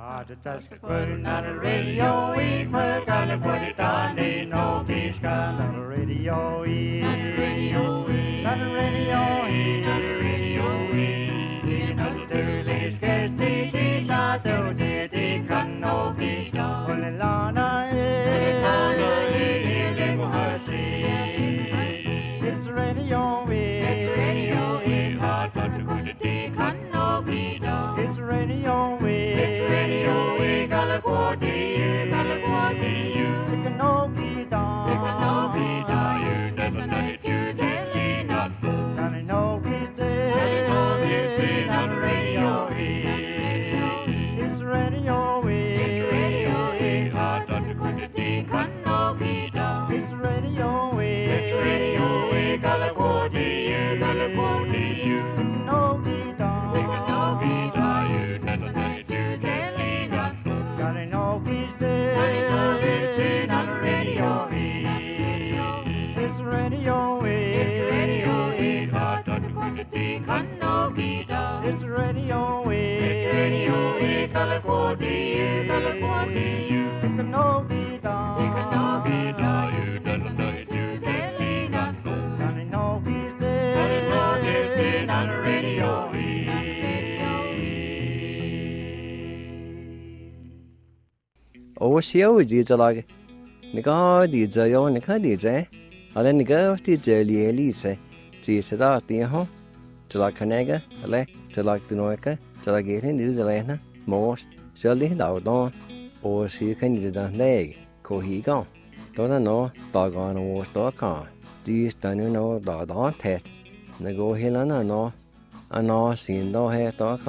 Just putting on the radio, we gotta put it on the no peace gun on the radio, on the radio, on the radio, on the radio, in the early skies, the tato, the can no be done. On the lana, it's the radio, it's the radio, hard but to go to the can no be done. It's the radio, It's radio, California, California, take a no be down, you doesn't know it's you telling us, Johnny no he's dead, on the radio. Overshow DJ Nika DJ yo Nika DJ Ale Nika DJ Lielise Gisada Tiho Jala Kanega Ale Jala Dunoika Jala Gating News Elena Morse Shirley Dowdon or she can do the leg Cohigon Don't know doggone or stock These done no dog tet Nego Hilana no I know seen no hair stock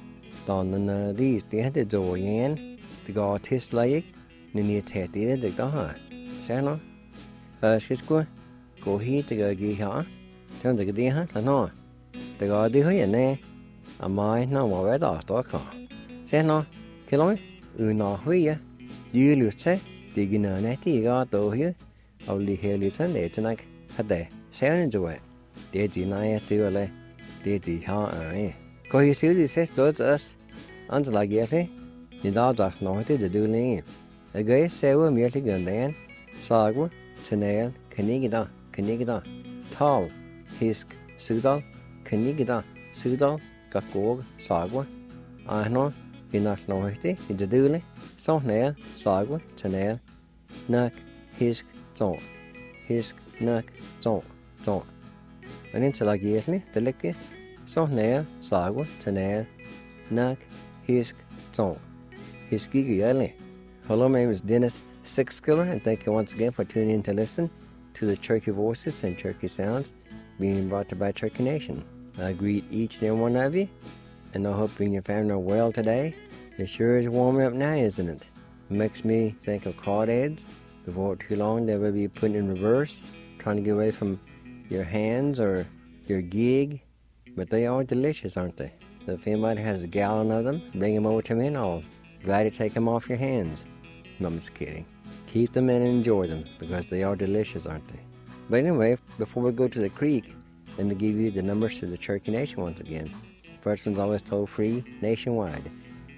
Don these they had the door yen The guy tastes like Nini Teddy the guy. Sano? She's good. Go here to go get her. Turn the deer, no. The guy do here, nay. A mine no more red off the car. Sano? Kill me? Una here. You lose say, digging a netty got over here. Only here listen, it's like a day. Seven away. Did you know to a Did you ha? Go you see this says to us. Until like yet, you know that's not to do name. A gay sewer merely gun then, Sagwa, Tanel, Canigida, Tall, Hisk, Sudal, Canigida, Sudal, Gakog, Sagwa. I know, you're not noisy, it's a dooley, so nail, Sagwa, Tanel, Nuck, Hisk, Zon, Hisk, Nuck, Zon. And into like yearly, the liquor, so nail, Sagwa, Tanel, Nuck, Hisk, Zon, Hiski Yelly. Hello, my name is Dennis Sixskiller, and thank you once again for tuning in to listen to the Cherokee Voices and Cherokee Sounds being brought to you by Cherokee Nation. I greet each and every one of you, and I hope you and your family are well today. It sure is warming up now, isn't it? It makes me think of crawdads. Before too long, they will be put in reverse, trying to get away from your hands or your gig, but they are delicious, aren't they? So if anybody has a gallon of them, bring them over to me and I'll glad to take them off your hands. No, I'm just kidding. Keep them and enjoy them because they are delicious, aren't they? But anyway, before we go to the creek, let me give you the numbers to the Cherokee Nation once again. First one's always toll free nationwide.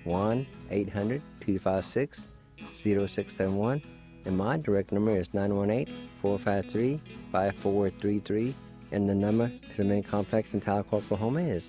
1-800-256-0671. And my direct number is 918-453-5433. And the number to the main complex in Tahlequah, Oklahoma is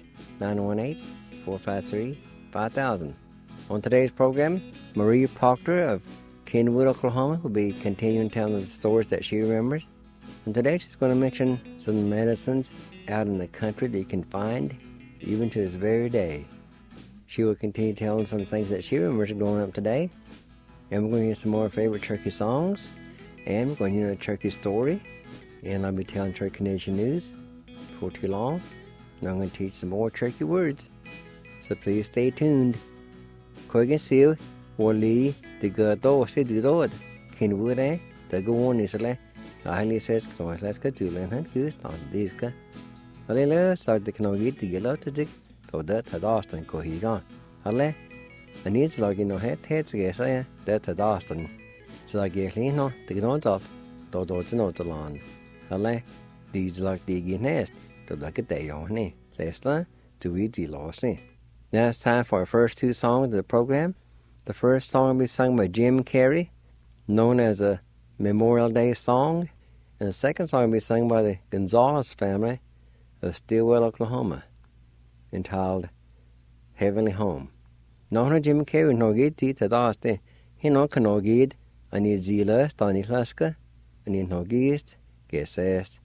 918-453-5000. On today's program, Marie Proctor of Kenwood, Oklahoma will be continuing telling the stories that she remembers. And today she's going to mention some medicines out in the country that you can find even to this very day. She will continue telling some things that she remembers growing up today. And we're going to hear some more favorite Cherokee songs. And we're going to hear a Cherokee story. And I'll be telling Cherokee Nation news before too long. And I'm going to teach some more Cherokee words. So please stay tuned. Quiggy Seal, Wally, the Gado, City Road, Kenwood, the go on is a highly says, let's go to Land and Goose on this guy. A little start the canoe to get out to dig, so that had Austin go he gone. Ale, I need to log in no head, yes, I that had Austin. So I get lean on the ground off, though to know the land. Ale, these like digging nest, to like a day on me. Lester, to eat the lossy. Now it's time for our first two songs of the program. The first song will be sung by Jim Carrey, known as a Memorial Day song. And the second song will be sung by the Gonzalez family of Stillwell, Oklahoma, entitled Heavenly Home. Now, Jim Carrey no gid ti tadaste, he no cano gid, ani zila stani klaska, ani no gist, gesest.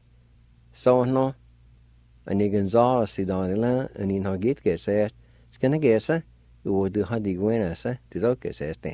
So no, ani Gonzalez si danila, ani no gid gesest, skana gesa, u du hadi gwenasa, tizo geseste.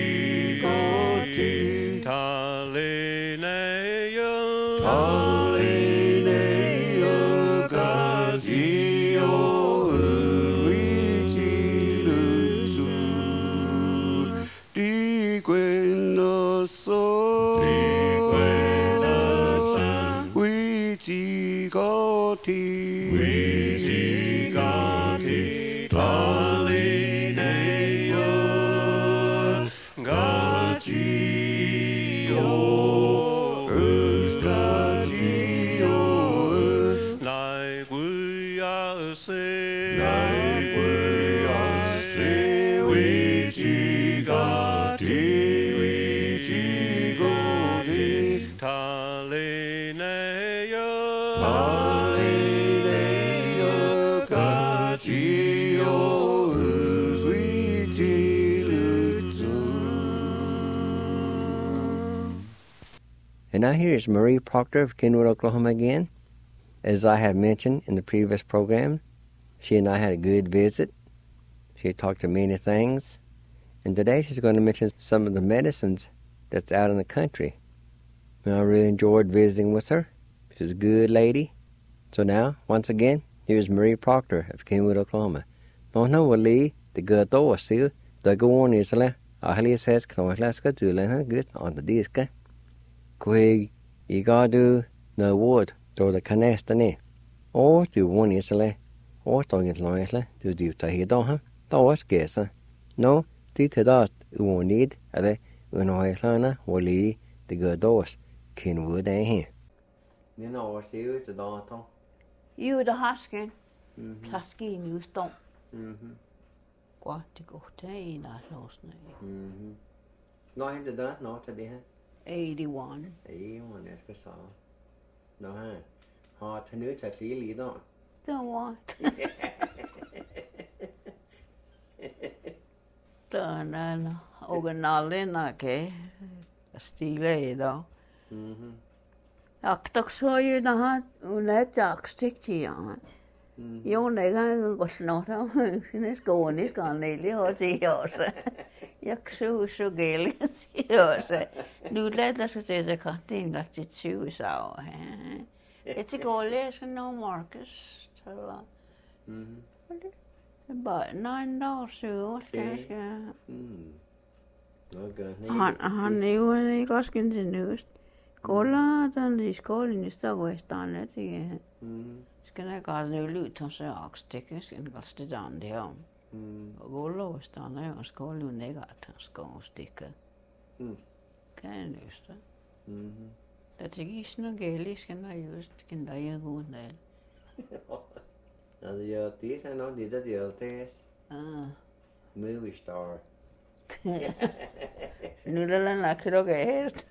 Hallelujah. so we chỉ có thi ta li này ơ ga chi ô ga chi ô lại vui à se we chỉ có thi ta li này ơ ga chi ô we chỉ And now here is Marie Proctor of Kenwood, Oklahoma again. As I have mentioned in the previous program, she and I had a good visit. She talked to many things. And today she's going to mention some of the medicines that's out in the country. And I really enjoyed visiting with her. She's a good lady. So now, once again, here's Marie Proctor of Kenwood, Oklahoma. No, Lee, the good door, see, the go on is a ahli says, can I let's go to learn good on the disc. Quig, you got to no wood, to the canestane. Or to one is a or to get loisle, to do to hear down, to was guess. No, did that, you won't need, a when I learn, or Lee, the good doors, Kenwood, here. You know what she is, the daughter. You the husky. Husky news don't. What to go to that last night. No, into that, no, today. 81. That's good song. No, hard to know that really don't. Don't want. Then originalen ke stile då. Aktak så ju det här unet jakstik till ja. Jo 내가 것노라 신의 skonis kan neli ho지요서. 약수수 gelisi요서. Nu leder så det så kan det inte tjue så. Det är gåles no Marcus så. Bara 9 dagar så kanske. Han är ju ganska ingenjörs. Kolla den i skolan i Stockholm det är. Ska jag gå nu ut och så axtäcka ska jag stå där ja. Och gå lås där och ska lu negat ska sticka. Kan just det. Det tycker jag gelis ska jag just kan där jag gå där. Ja, det är nog det där det. Movie star. Nu la creo que es.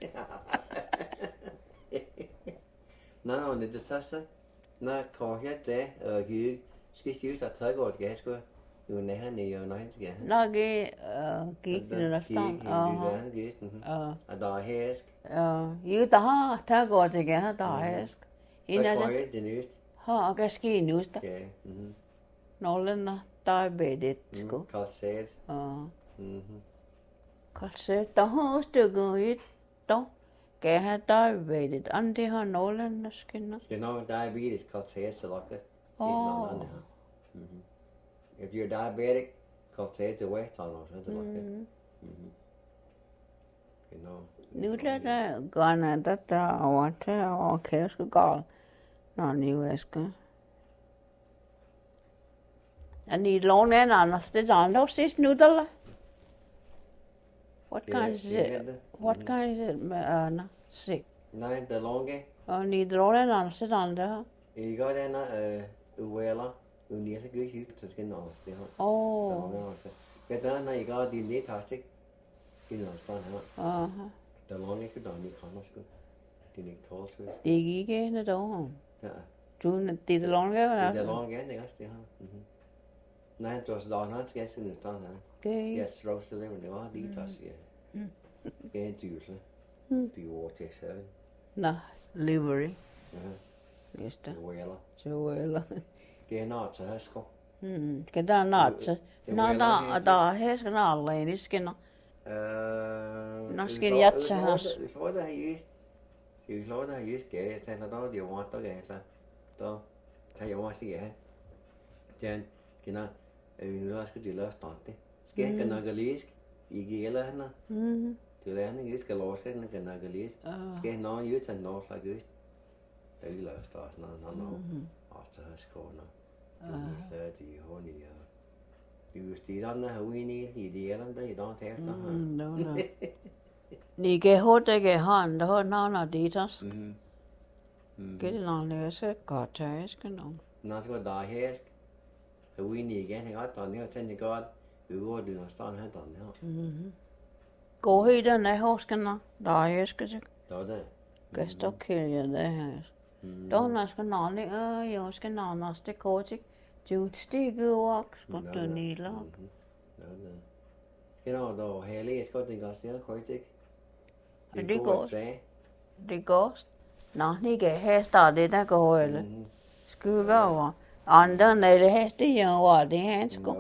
No, det tassa. Na kohja det gud. Skal ju så ta godt gas gå. Jo nej han är nej inte. Lage gik det der stang. Og der hæsk. Jo der ta godt det der hæsk. Innan det nyst. Ha gaski nyst. Ja. Nollen der bedet sko. Kalset. Kalset der har stykker der. Kan have diabetes, and they have Nolan skin. You know, diabetes kalset så lokke. If you're diabetic, kalset the weight on us, it's lokke. You know. Nu lader gana der awata og kærske gal. Nå nivæske. And you long and anders det andre sidst nu der. What kind is it? What kind is it? No, sick. Nej, det longe. Og ni drar den anden til andre. I går den uela, unise gud så skal nå det her. Det der når I går din lidt hastigt. Det er stand her. Det longe kan der ikke komme sgu. Det er ikke tåls. Ikke en dag. Ja. Du det longe eller? Det longe det også det her. Nej, det var så der han skal sådan stand her. Det. Yes, roast liver det var lige tas ja. Det er dyrt. Det var til så. Nå, livery. Just det. Well. Det er not så her sko. Kan der not så. Nå der her skal alle i skinner. Nå skal jeg så her. Så der er you slow der er skal jeg tænker der det var der så. Der tager jeg også ja. Den kender nu skal det løse det. Skal jeg kan nok læse i gælder henne. từ đây nó cái lỗ cái nó cái nào cái list cái nó dưới chân nó là cái đấy là stars nó ở trên school nó là thì hồi nãy you see đó nó hơi ní thì đi lắm đấy đó thế đó đúng rồi đi cái hốt cái hòn đó nó đi đó cái nó là sẽ có trái cái nó có đại hết hơi ní cái này có toàn nó trên cái如果你能上海当的过去的那好个呢，大爷是个这， 对的， 个是都去了的，当那是个哪里有是个哪是个过去，就这个我是个多年了。 对的，cái nào đó hè lê có tình cảm sẽ khỏi thích. Det går. Nå, ni cái hết stadig det går eller. Skulle gå. Andre när det helt det gör vad det är ska.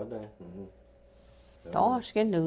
Đó ska nu.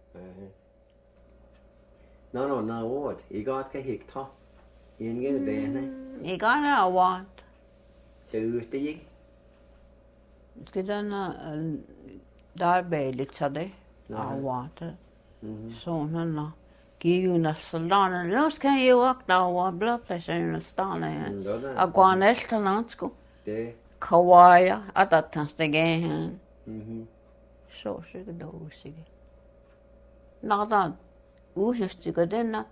Nó vårt. I got cái hik tho. In cái đề này. I got nó what. Từ cái gì? Cái đó nó där bề lite så det. What. Så nó. Kiuna salana los kan ju akta wa blodpressuren stana. Aguanesta nansko. Det. Kawaya atatanstege. Så sig då sig. Nada ujustiga denna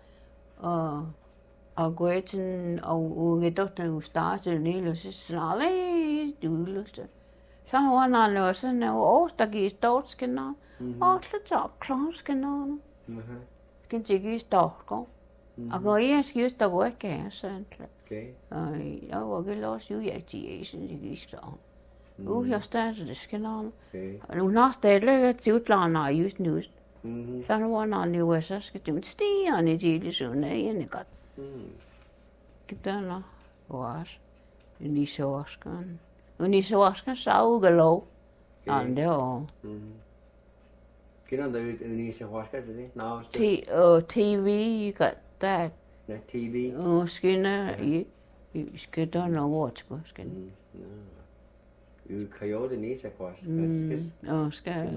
aguetin au ungedotten ustarten nilus snale dulute. San wana løsen og ostagi stortskena. Og så klanskena. Kan tiki storko. Ako jeg skal stå ikke sådan. Okay. Jeg var ikke los jo jeg til sådan det gik så. Jeg startede det skal nogen. Nu har stadig til udlandet just nu. Så nu var han i USA skal du stige han i til sådan en godt. Gitter var. Ni så skan. Ni så skan saugelo. Ande og Cái đó từ ni sẽ hóa cái gì? Nào. TV got that. Nè TV. Skinner skal der nå watch på skin. Coyote ni sẽ hóa. Skal.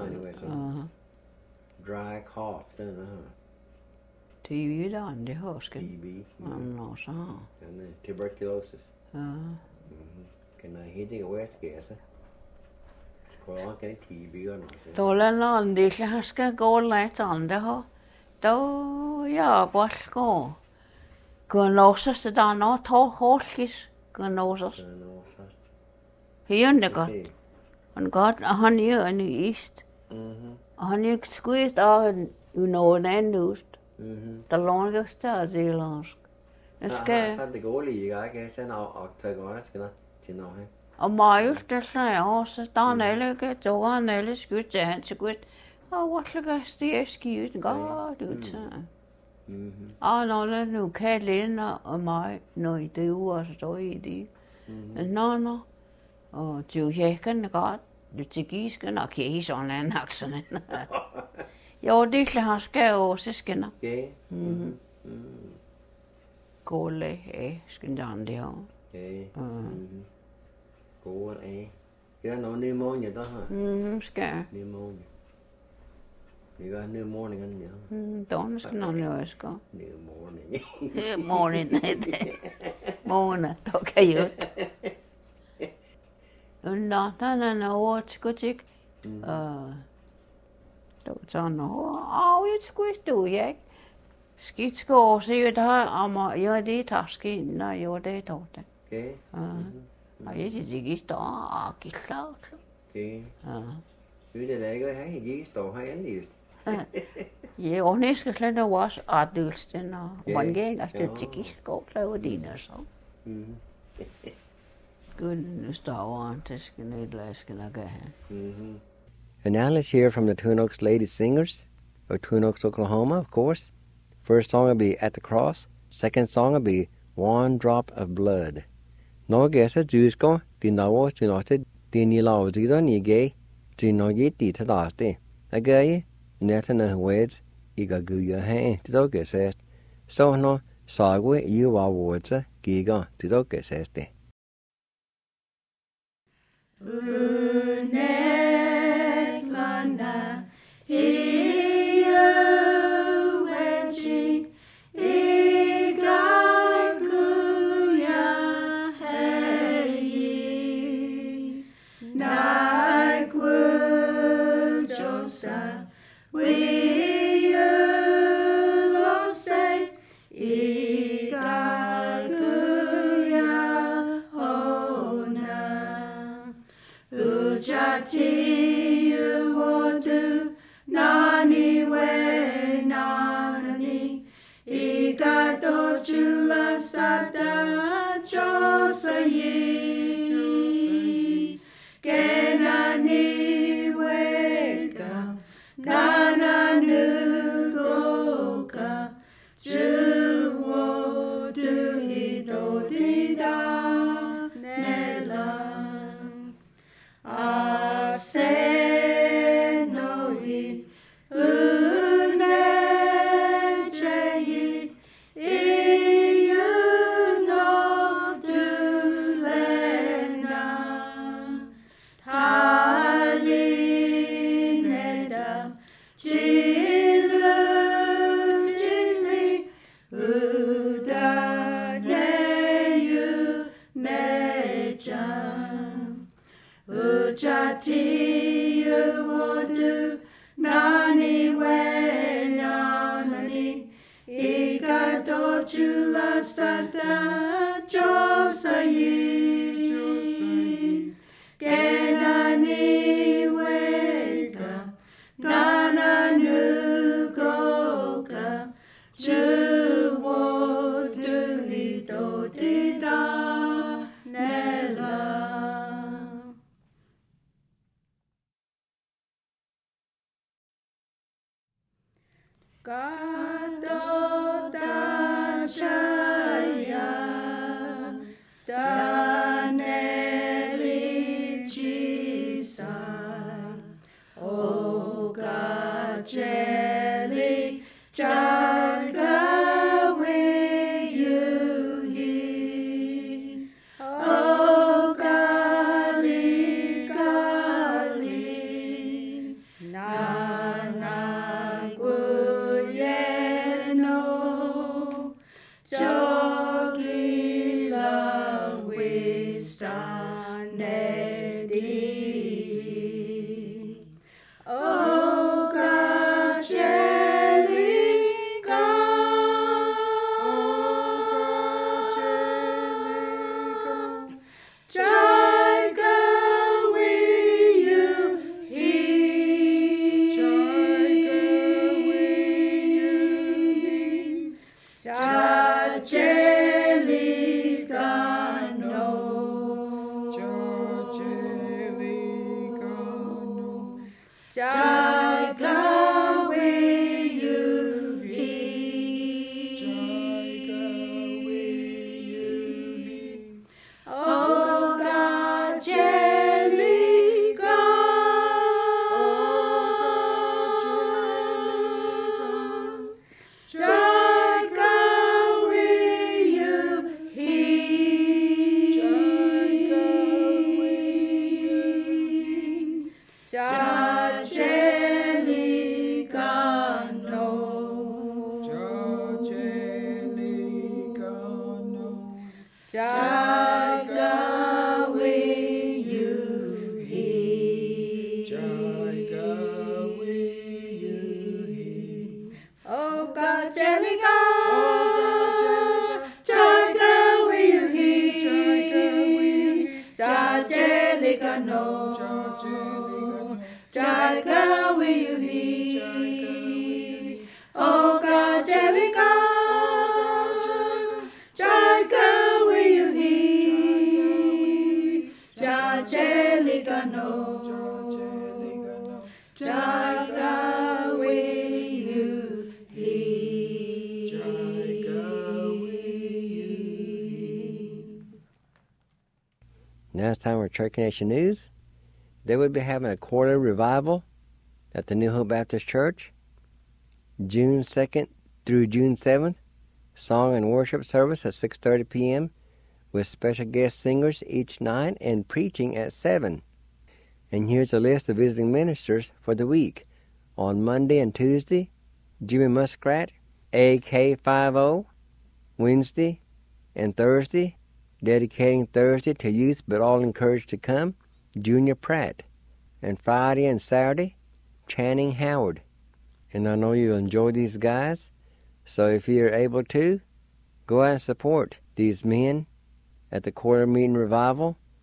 Dry cough đó nữa. TV der det har skin. TV. Nå så. Tuberculosis. Cái này hết cái West gas. Có cái TV đó nó. Då là nó đi là skal gå lại sådan det har. Då ja quá gå. Kun også så der nå to holkis. Kun også. Her det godt. Han godt han er en ist. Han er skuist af en anden ust. Der långest der zeelandsk. Det skal. Så det går lige ikke så når at godt skal til noget. Og mig det så også der nælle så han nælle skudt til han så godt. Og hvad skal det skidt godt ud så. Når nu kan Lena og mig når i det uger så står i det. Nå. Og jeg kan godt. Du tigisken og kige sådan en aksen. Jo, det klart skal også skinner. Okay. Gåle skal der det her. Okay. Gåle Ja, no pneumonia đó hả? Skal. Pneumonia. Det gør pneumonia ja. Då skal någon göra ska. Pneumonia. Måne, då kan ju. Nå, den over skotik. Då så nå. Jeg skulle stå jeg. Skidt skal også jo der om jeg det taske når jeg det tog det. Okay. Og jeg det ikke stå og klar. Okay. Ved det ikke har ikke stå her endest. Ja, og næste skal der også adulten og man gang at det ikke skal lave dine så. Good star det skal nødlæs skal gøre. And now let's hear from the Twin Oaks Lady Singers of Twin Oaks, Oklahoma, of course. First song will be At the Cross. Second song will be One Drop of Blood. Nå gæster dysker, de naver til nåtte, de ni lavzider ni gay, de någe de til daste. Agay, nætterne words, ikke guya han, de dog gæsest. Så nå, sagwe i var words, giga, de dog gæsest. Uneklanda, hiu wenchi Ujati uodu nani we nani Ikato chula sada chosayi Kenani weka Nana nugoka Juwo du hito dida nela Asenoi unecheyi Iyuno dulena Talineda Jilu jili Udaneyu mejam Ujati uodu nani we nani Ikato chula sada josayi Kenani weka Gana nugoka Juwo dulito dida nela Kato dashaya daneli chisai O gajeli jaga wiyuhi O gali gali Nana guyeno Jogila wistanedi O gajelika Jaiga wiyuhi Jajelikano Jaiga wiyuhi O gajelika Jaiga wiyuhi Jajelikano Jaiga wiyuhi O gajelika Jaiga wiyuhi Jajelikano Jaiga wiyuhi O gajelika Jaiga wiyuhi Jajelikano Jaiga wiyuhi Now it's time for Church Nation News. They will be having a quarterly revival at the New Hope Baptist Church, June 2nd through June 7th. Song and worship service at 6:30 p.m. with special guest singers each night and preaching at 7. And here's a list of visiting ministers for the week. On Monday and Tuesday, Jimmy Muskrat, AK50. Wednesday and Thursday, dedicating Thursday to youth but all encouraged to come, Junior Pratt. And Friday and Saturday, Channing Howard. And I know you'll enjoy these guys, so if you're able to, go out and support these men at the quarter meeting revival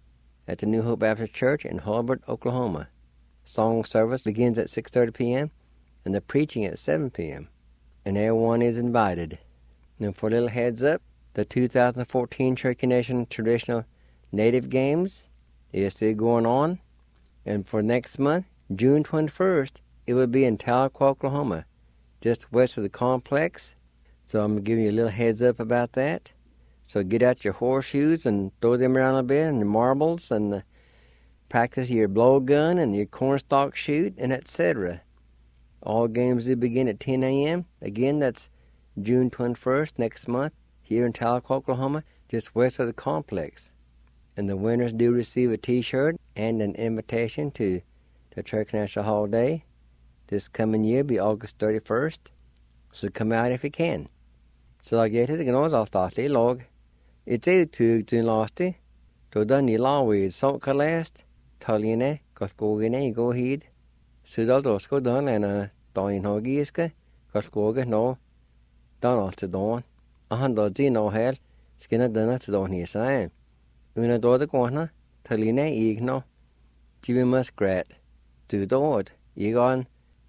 at the New Hope Baptist Church in Hulbert, Oklahoma. Song service begins at 6:30 p.m. and the preaching at 7 p.m. and everyone is invited. Now, for a little heads up, the 2014 Cherokee Nation Traditional Native Games is still going on, and for next month, June 21st, it will be in Tahlequah, Oklahoma, just west of the complex. So I'm giving you a little heads up about that. So get out your horseshoes and throw them around a bit, and your marbles, and practice your blowgun and your cornstalk shoot, and etc. All games will begin at 10 a.m. Again, that's June 21st, next month, here in Tahlequah, Oklahoma, just west of the complex. And the winners do receive a T-shirt and an invitation to the Cherokee National Holiday. This coming year be August 31st. So come out if you can. Så jeg gjetter det nå, så statlig lag. It's to lasti. To done you law with salt last. Taline, got go in go heed. So that was go done and dying hogiska. Got go no. Done all to dawn. A hundred no hell. Skin a dinner to dawn here sign. Una do the corner. Taline igno. Jimmy Muskrat. To dord. You gone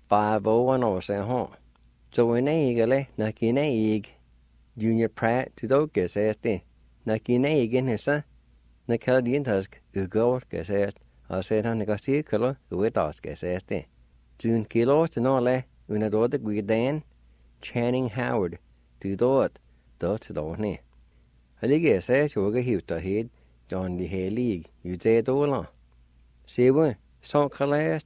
501 or say home. So in eagerly, Nakina egg. Junior Pratt to do guess este. Nakina egg in his son. Nakadian tusk, Ugo guess est. I said on the Garcia color, with us guess este. June kilos to no le, una do the Guidan. Channing Howard. To do it. Do to do ne. I guess says you will get to head. John the Hay League. You say do long. See what? So calast.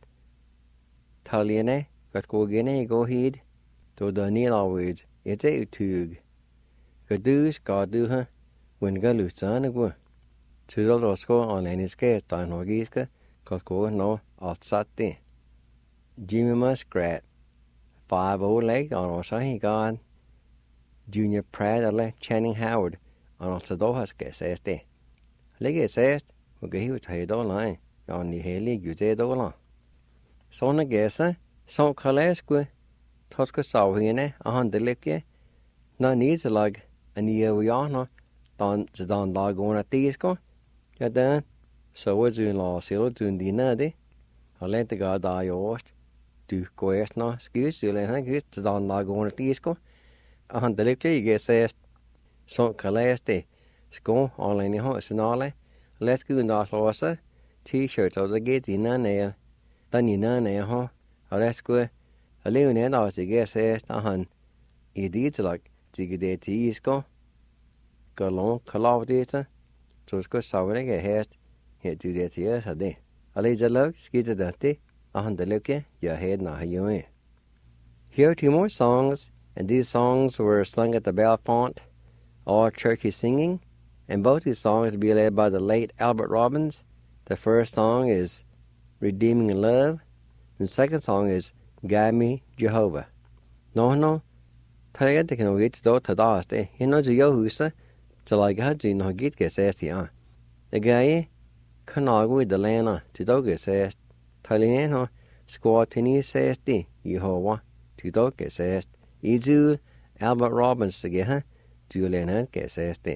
Taliane, got go again, go heed. To the near always, it's a tug. Gadus, God do her, when Galusan go. To the Roscoe on any scare, Don Hogiska, got go no, outside there. Jimmy Muskrat, 5 old leg on also he gone. Junior Pratt, Channing Howard, on also Dohas guess as there. Leg it says, we'll get you to head all line, on the Hay League, you say all on. So on a guesser, so Kalasque. Toska sauhine a handelikje. Na needs lag a niewiana dan ze dan lagona tisko. Ja dan so was in la silo dun dinade. Alente ga da yost. Du goest na skis le han gist ze dan lagona tisko. A handelikje ge sest. So kalaste. Sko online ho sinale. Let's go na losa. T-shirt of the gate in na. Dan in na ho. Let's go. A leon and I was a guess asked a hun. It eats like Zigade Tisko. Go long, Calavator. So it's good sounding a haste. Here do that years a day. A laser log, skid a dirty. A hun the look, your head now you in. Here are 2 more songs, and these songs were sung at the Bellefonte, all Cherokee singing, and both these songs will be led by the late Albert Robbins. The first song is Redeeming Love, and the second song is Guide Me, Jehovah. No, Talia de can get to Tadaste, he knows the Yohusa, till I got you no get guess asked here. The guy cannot with the lana to dogus asked, Taliano, squat tennis says the Yehovah, to dogus asked, Izu, Albert Robbins to get her, Julian guess asked.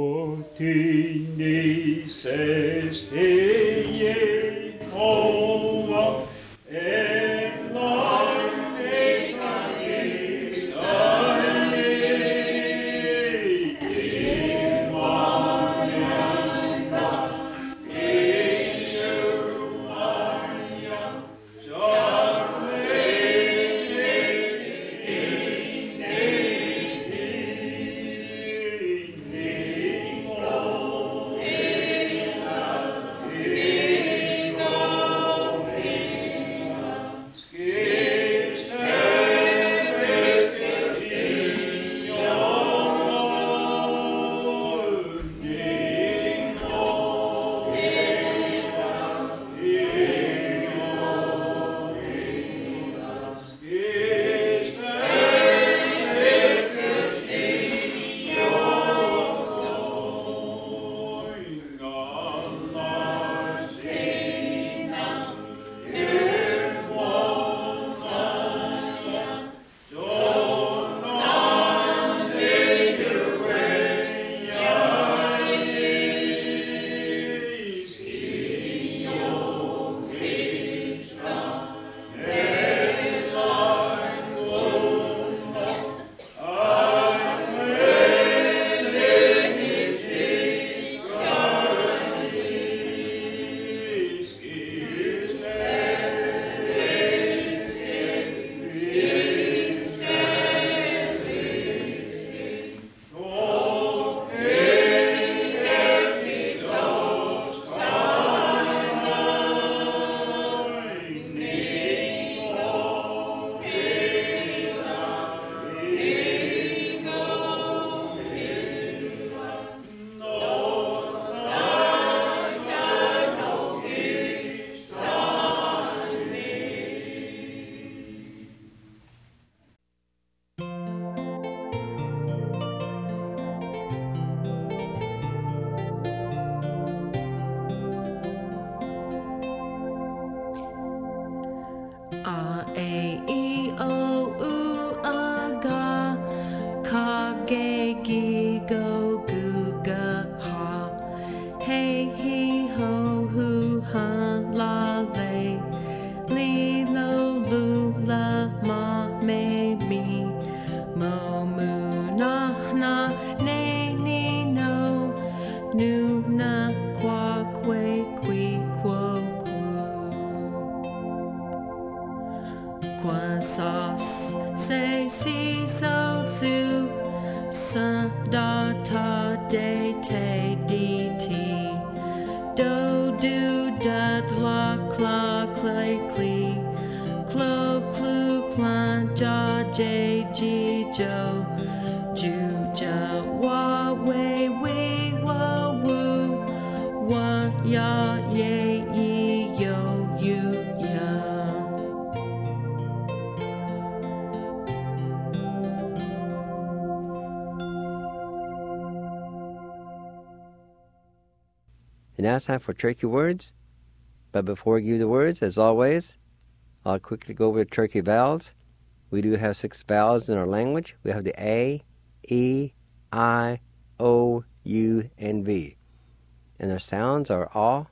And now it's time for Turkey words. But before I give you the words, as always, I'll quickly go over the Turkey vowels. We do have 6 vowels in our language. We have the A, E, I, O, U, and V. And their sounds are A,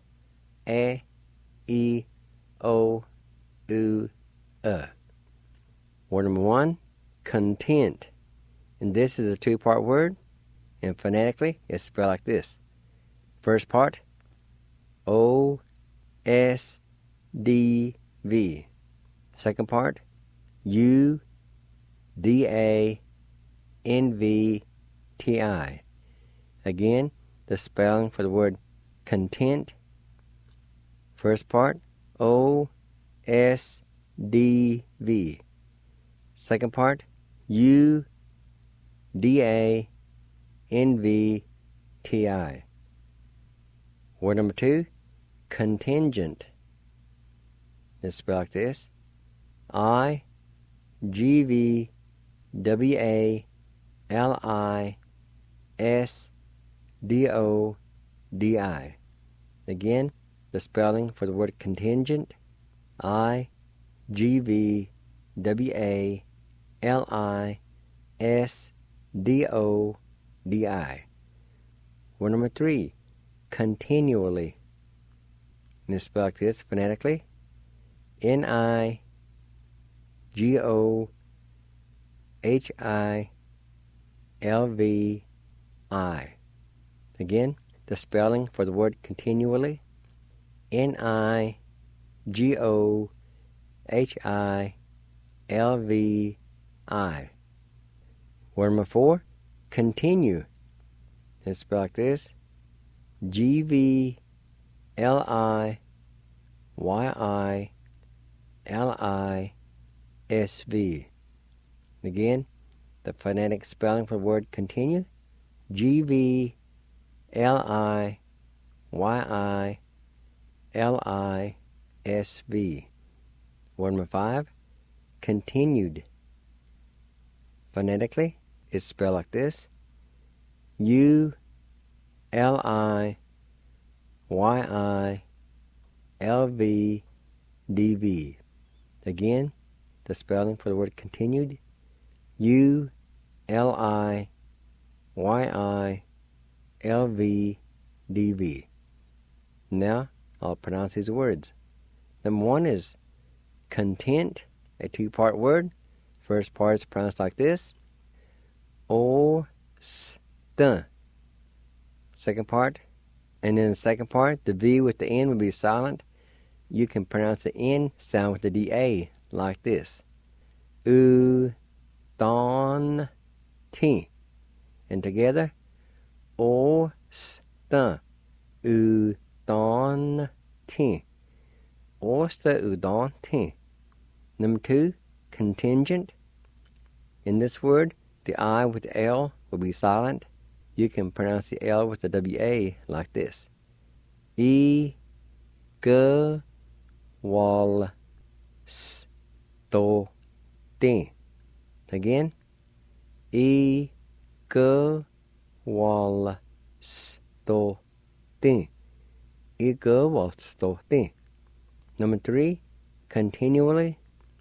E, O, U, Word number 1, content. And this is a 2-part word. And phonetically, it's spelled like this. First part, O-S-D-V. Second part, U-D-A-N-V-T-I. Again, the spelling for the word content. First part, O-S-D-V. Second part, U-D-A-N-V-T-I. Word number 2, contingent. It's spelled like this. I-G-V-W-A-L-I-S-D-O-D-I. Again, the spelling for the word contingent. I-G-V-W-A-L-I-S-D-O-D-I. Word number 3, continually. And it's spelled like this phonetically. N-I-G-O-H-I-L-V-I. Again, the spelling for the word continually. N-I-G-O-H-I-L-V-I. Word number 4, continue. It's spelled like this. G-V-L-I-Y-I-L-I-S-V. Again, the phonetic spelling for the word continue. G-V-L-I-Y-I-L-I-S-V. Word number 5, continued. Phonetically, it's spelled like this. U-L-I-Y-I-L-V-D-V. Again, the spelling for the word continued. U-L-I-Y-I-L-V-D-V. Now, I'll pronounce these words. Number 1 is content, a 2-part word. First part is pronounced like this. O-S-T. Second part. And then the second part, the V with the N would be silent. You can pronounce the N sound with the D-A like this. U-Don-T. And together, O-S-T. U-Don-T. O-S-T, U-Don-T. Number 2, contingent. In this word, the I with the L will be silent. You can pronounce the L with the W-A like this. E-G-W-A-L-S-T. Again. E-G-W-A-L-S-T. E-G-W-A-L-S-T. Number 3, continually.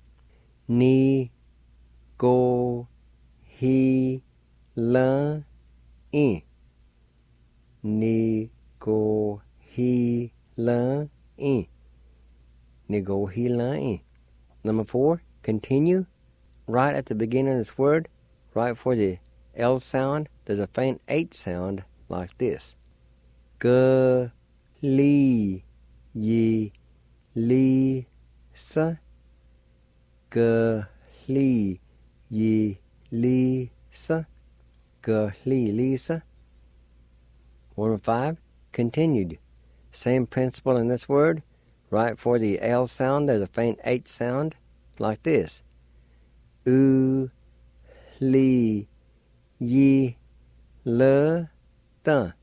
Ni-go-he-la-I. Ni-go-he-la-I. Ni-go-he-la-I. Number 4, continue. Right at the beginning of this word, right before the L sound, there's a faint H sound like this. G-li-yi-li-sa. G-li-yi-li-sa. G-li-li-sa. Word 5, continued. Same principle in this word. Right before the L sound, there's a faint H sound like this. U-li-yi-la-da.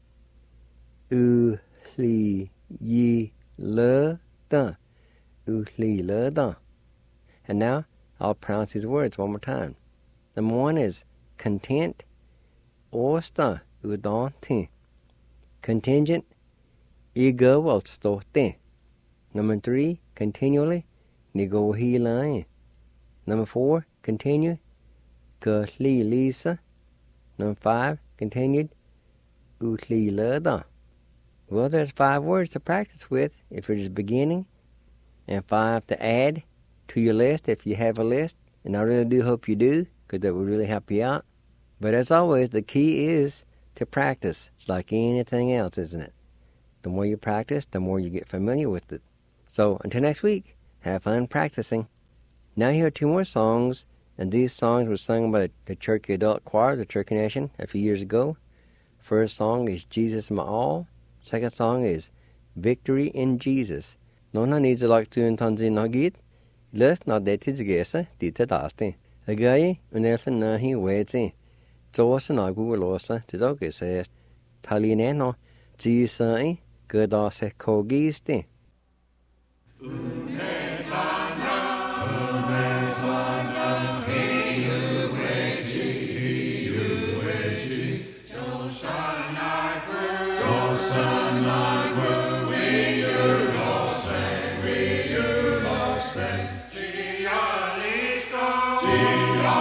U-li-yi-la-da. U-li-la-da. And now, I'll pronounce these words one more time. Number 1 is content. O-sta, u-don-ti. Contingent. I-ga-wal-sto-ti. Number 3, continually. Ni-go-he-la-I. Number 4, continue. Ka-li-li-sa. Number 5, continued. U-li-la-da. Well, there's 5 words to practice with if you're just beginning, and 5 to add to your list if you have a list. And I really do hope you do, because that would really help you out. But as always, the key is to practice. It's like anything else, isn't it? The more you practice, the more you get familiar with it. So until next week, have fun practicing. Now here are 2 more songs, and these songs were sung by the Cherokee Adult Choir of the Cherokee Nation a few years ago. First song is Jesus My All. Second song is Victory in Jesus. Nona needs a like to entanzi nagit. Les na deti zgesa dita dasti. Agayi unelsa nahi wezi. Zosa nagu losa tizogese. Taline no zisai gadase kogisti.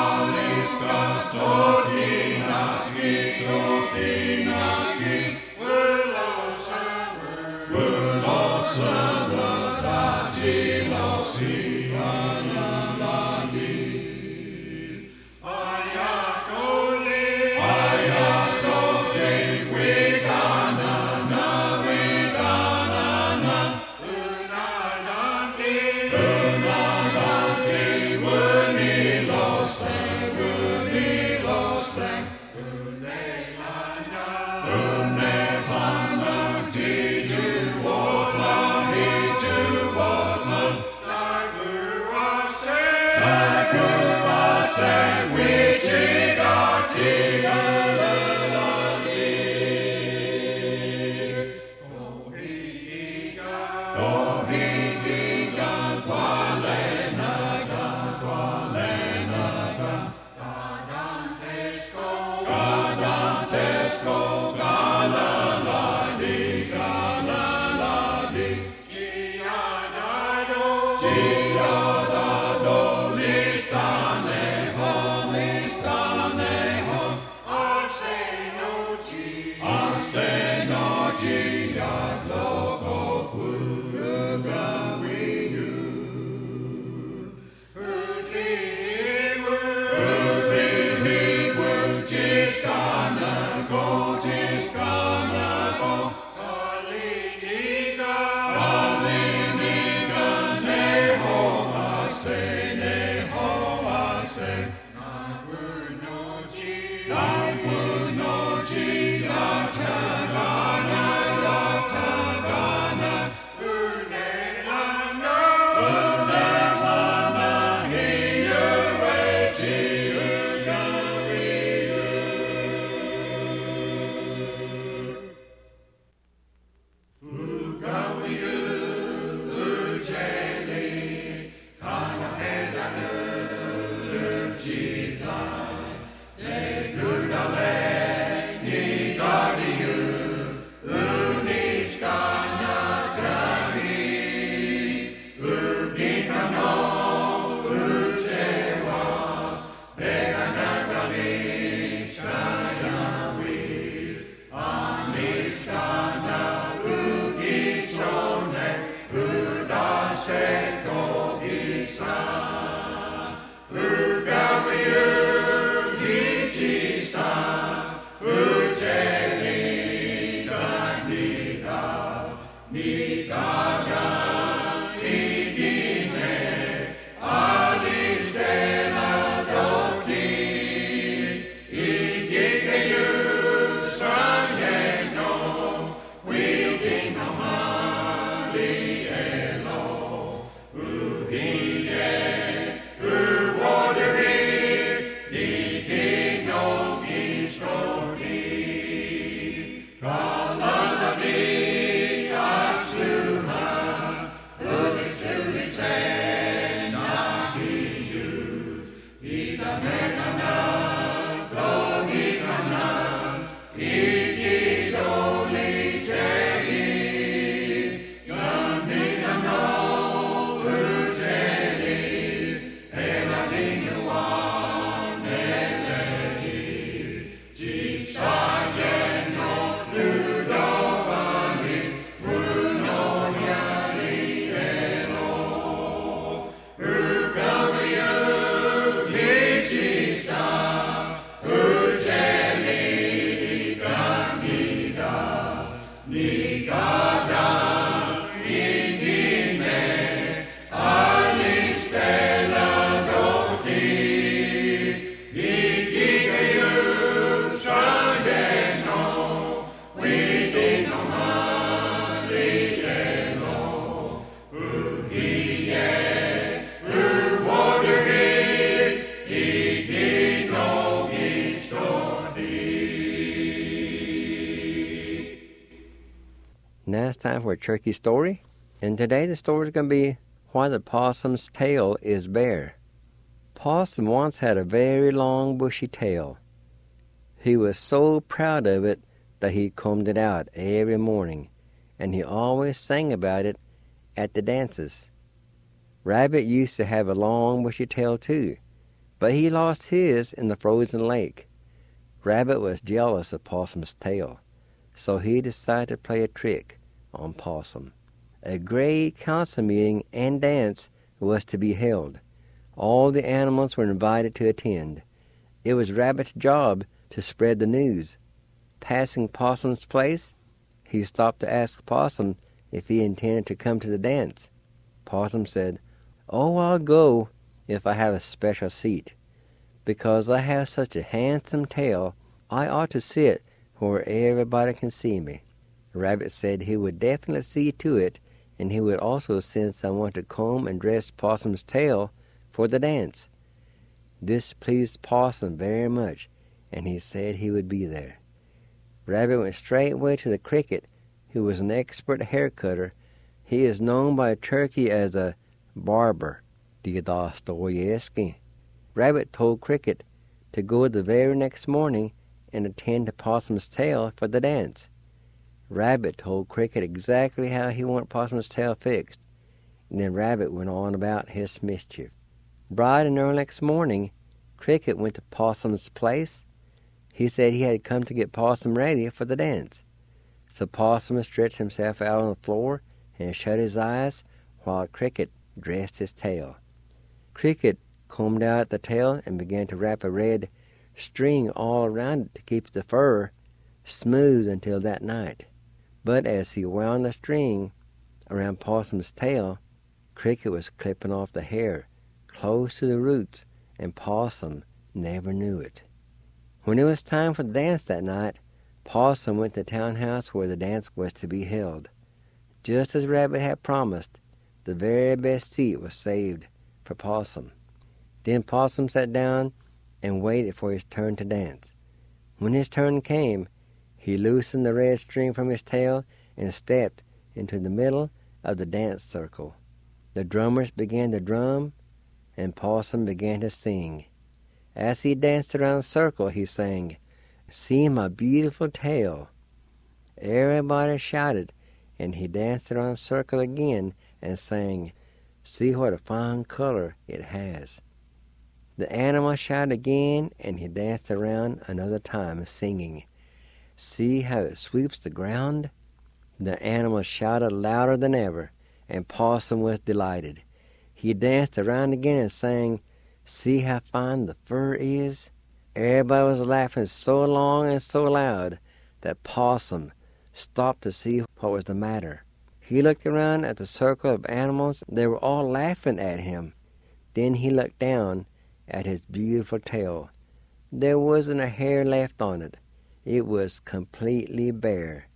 Stod i naski, Now it's time for a turkey story. And today the story is going to be Why the Possum's Tail is Bare. Possum once had a very long bushy tail. He was so proud of it that he combed it out every morning, and he always sang about it at the dances. Rabbit used to have a long bushy tail too, but he lost his in the frozen lake. Rabbit was jealous of Possum's tail, so he decided to play a trick on Possum. A great council meeting and dance was to be held. All the animals were invited to attend. It was Rabbit's job to spread the news. Passing Possum's place, he stopped to ask Possum if he intended to come to the dance. Possum said, "Oh, I'll go if I have a special seat. Because I have such a handsome tail, I ought to sit where everybody can see me." Rabbit said he would definitely see to it, and he would also send someone to comb and dress Possum's tail for the dance. This pleased Possum very much, and he said he would be there. Rabbit went straightway to the Cricket, who was an expert hair cutter. He is known by Turkey as a barber. Rabbit told Cricket to go the very next morning and attend to Possum's tail for the dance. Rabbit told Cricket exactly how he wanted Possum's tail fixed, and then Rabbit went on about his mischief. Bright and early next morning, Cricket went to Possum's place. He said he had come to get Possum ready for the dance. So Possum stretched himself out on the floor and shut his eyes while Cricket dressed his tail. Cricket combed out the tail and began to wrap a red string all around it to keep the fur smooth until that night. But as he wound the string around Possum's tail, Cricket was clipping off the hair close to the roots, and Possum never knew it. When it was time for the dance that night, Possum went to the townhouse where the dance was to be held. Just as Rabbit had promised, the very best seat was saved for Possum. Then Possum sat down and waited for his turn to dance. When his turn came, he loosened the red string from his tail and stepped into the middle of the dance circle. The drummers began to drum, and Possum began to sing. As he danced around the circle, he sang, "See my beautiful tail." Everybody shouted, and he danced around the circle again and sang, "See what a fine color it has." The animal shouted again, and he danced around another time, singing, "See how it sweeps the ground." The animal shouted louder than ever, and Possum was delighted. He danced around again and sang, "See how fine the fur is." Everybody was laughing so long and so loud that Possum stopped to see what was the matter. He looked around at the circle of animals. They were all laughing at him. Then he looked down at his beautiful tail. There wasn't a hair left on it. It was completely bare.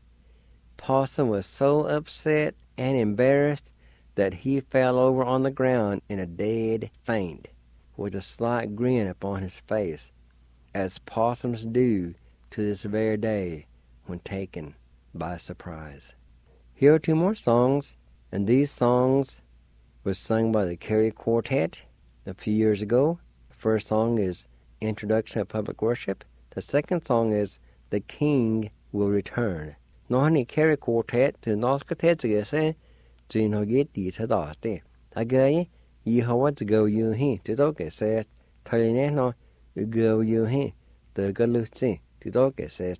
Possum was so upset and embarrassed that he fell over on the ground in a dead faint, with a slight grin upon his face, as possums do to this very day when taken by surprise. Here are two more songs, and these songs were sung by the Carey Quartet a few years ago. The first song is Introduction of Public Worship. The second song is The King Will Return. Nohani Carey Quartet to Noska Tetsugase, Jino Getty to Dasti. Again, Yehovah to go you he to Doke says, Talineno, go you he, the Galusi to Doke says.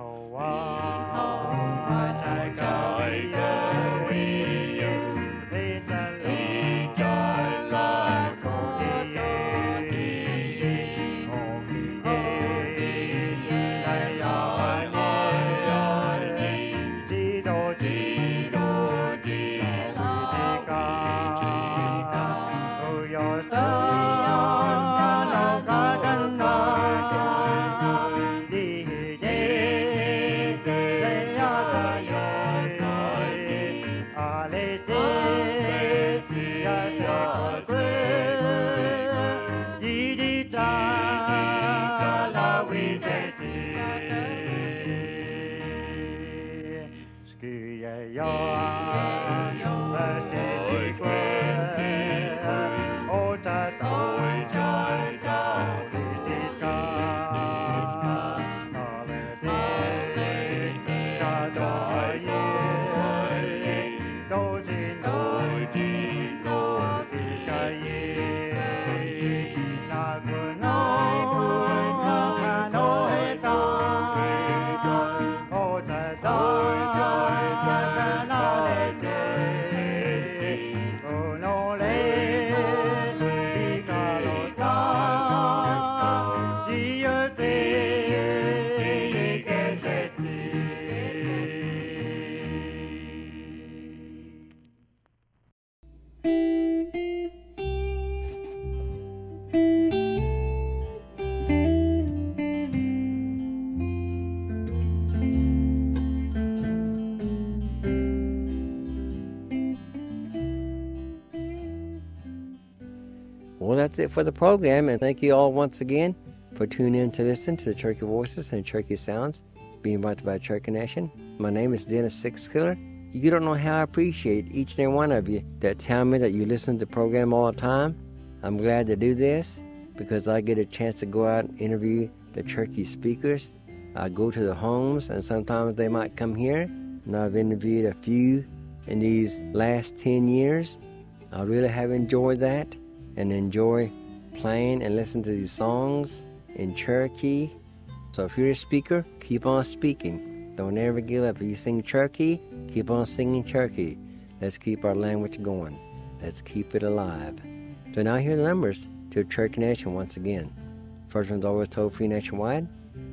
Well, that's it for the program, and thank you all once again for tuning in to listen to the Cherokee Voices and Cherokee Sounds being brought to you by Cherokee Nation. My name is Dennis Sixkiller. You don't know how I appreciate each and every one of you that tell me that you listen to the program all the time. I'm glad to do this because I get a chance to go out and interview the Cherokee speakers. I go to the homes, and sometimes they might come here, and I've interviewed a few in these last 10 years. I really have enjoyed that and enjoy playing and listening to these songs in Cherokee. So if you're a speaker, keep on speaking. Don't ever give up. If you sing Cherokee, keep on singing Cherokee. Let's keep our language going. Let's keep it alive. So now here are the numbers to Cherokee Nation once again. First one's always toll-free nationwide,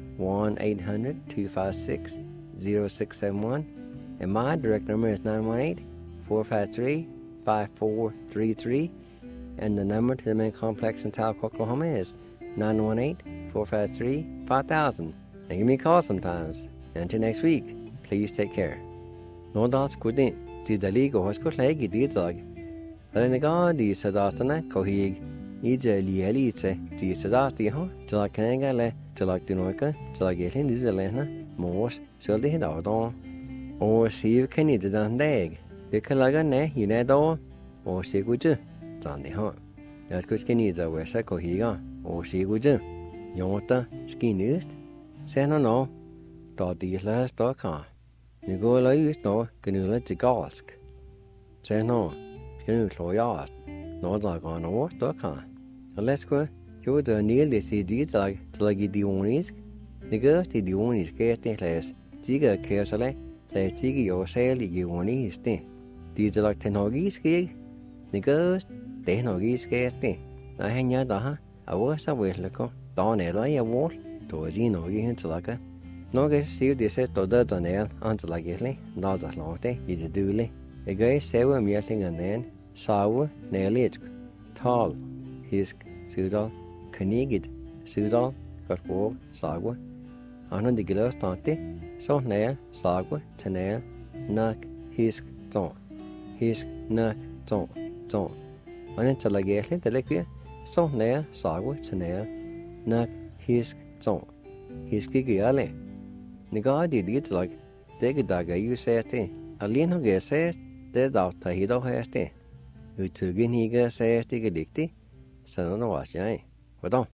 1-800-256-0671. And my direct number is 918-453-5433. And the number to the main complex in Tahlequah, Oklahoma is 918-453-5000. And give me a call sometimes. And until next week, please take care. No dots kudin, tidali go hoskotleg dizag. Renegar di sadastana kohig, ija lielite, di sadasti ho, tilakanga tilakdinoka, tilagetin didalena, mors, suldi hidardon. Or see you can eat the dag. The Kalaga ne, you know, or see good. Sandy hunt. That's good skinny is a wesa cohiga, or she would do. Yonta, skin used? Say no. Thought these last dog car. You go la used no, canula to gask. Say no, skin loyast. No dog on a walk dog car. Let's go, you would near the CDs like to like the onis. The girl to the onis get the less. Tiga carefully, they take your sail you onis thing. These are like 10 hoggies gig. The girls. Để nó ghi skate đi, nó hay nhớ đó ha, ở vô sao vậy là con, đó này là ya vô, tôi chỉ nó ghi hết rồi cả, nó cái xíu thì sẽ tôi đỡ cho này, anh chỉ là cái này, nó rất là thế, cái gì đủ lên, cái xíu ở miếng thằng này, sáu này liệt, tall, hisk, sudal, knigid, sudal, cắt cổ, sáu, anh nói đi cái đó tao thế, số này, sáu, thế này, nak, hisk, nak, ton. Anh chỉ là cái này, để cái số này, sáu, thế này, nak, hisk, ton, hisk cái gì vậy? Nếu có đi là để cái đại cái sẽ thế, alien họ cái sẽ để đào thấy đâu hay thế, người thứ cái này cái sẽ thì cái địch tí, sao nó nói vậy? Phải không?